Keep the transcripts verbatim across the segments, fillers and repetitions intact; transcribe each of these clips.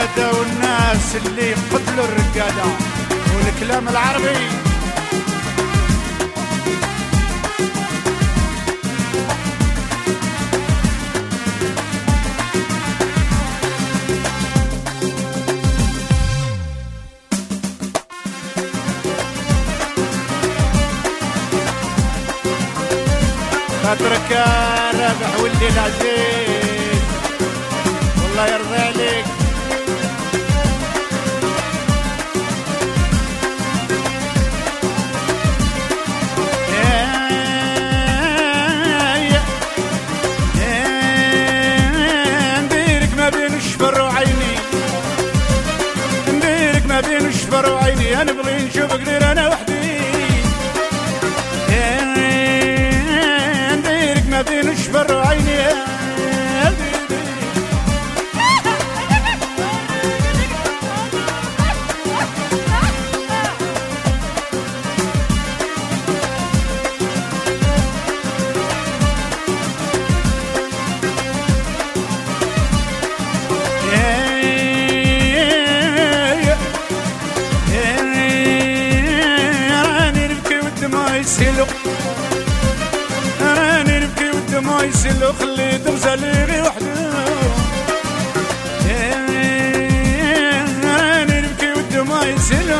الرقادة والناس اللي قتلوا الرقادة والكلام العربي. خاطرك يا رابح ولدي العزيز والله يرضى عليك. نديرك ما بين الشفر وعيني، نديرك ما بين الشفر وعيني، انا نبغي نشوفك غير انا وحدي. ما بين الشفر وعيني يا حبيبي. راني نبكي والدموع يسيلوا، ما يسلو خلي تغزالي غير وحده. راني نبكي والدموع يسلو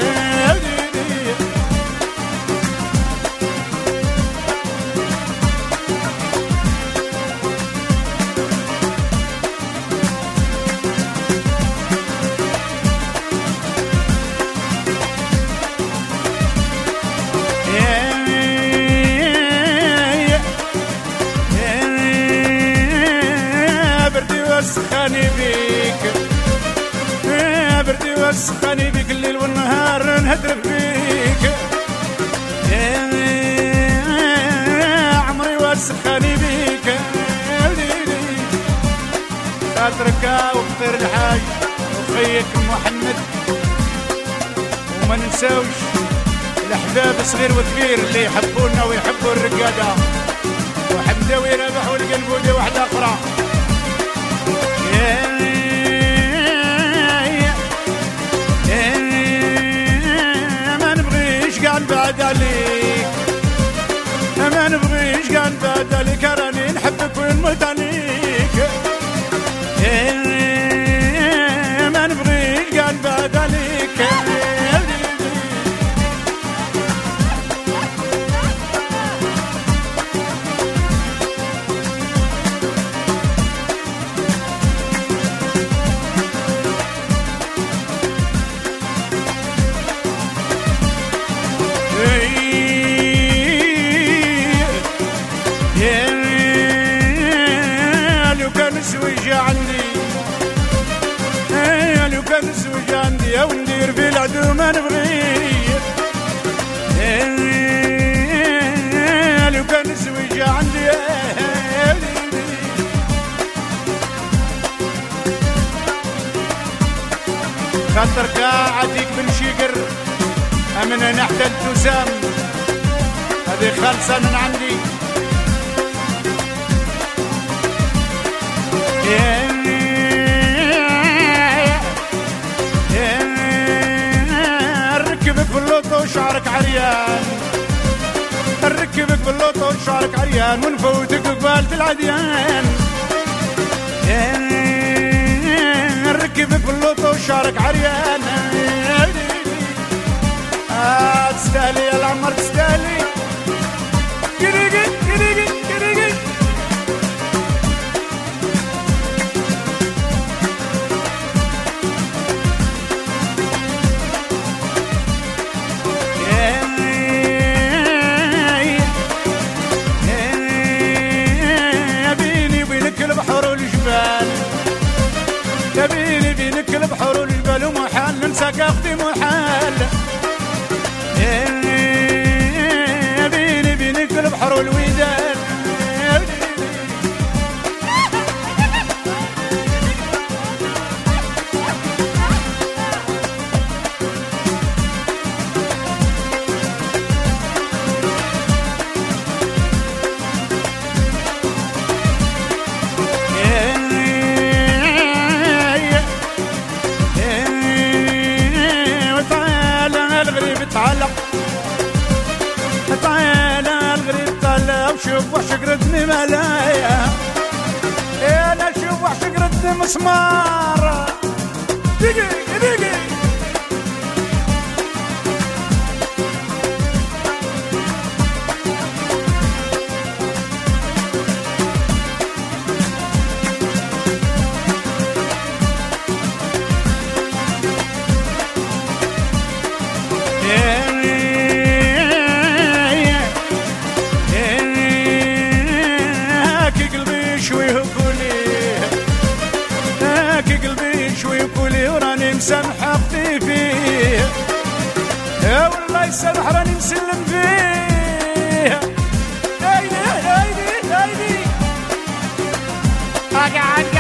وسخاني بيك، يا بردي وسخاني بيك الليل والنهار نهدر بيك، يا عمري وسخاني بيك. خاطرك وخطير الحاج وخيك محمد، وما ننساوش الاحباب صغير وكبير اللي يحبونا ويحبوا الرقاده، وحمداوي رابح والقنبوده واحده اخرى. ما نبغيش قاع نبعد عليك، ما نبغيش قاع نبعد عليك، راني نحبك ونموت عليك. ما نبغيش قاع نبعد عليك. لو كان الزويج عندي، لو كان الزويج عندي او ندير في العدو ما نبغيه. لو كان الزويج عندي خاطرك عتيك بن شيقر امن نحت التسام، هذه خالصة من عندي. نركبك باللوطو شعرك عريان، نركبك باللوطو شعرك عريان، ونفوتك قبالة العديان. نركبك باللوطو شعرك عريان. آه تستاهلي يا العمر تستاهلي. كريقي كريقي كريقي بيني وبينك البحر والجبال، بيني وبينك البحر والجبال، ومحال ننساك اختي محال. بيني وبينك البحر والوداد. بشوف وحشك ردني ملايا، انا شوف وحشك ردني مسمار. دقي دقي مسامحة فيه يا والله يسامح راني مسلم فيه. هايدي هايدي هايدي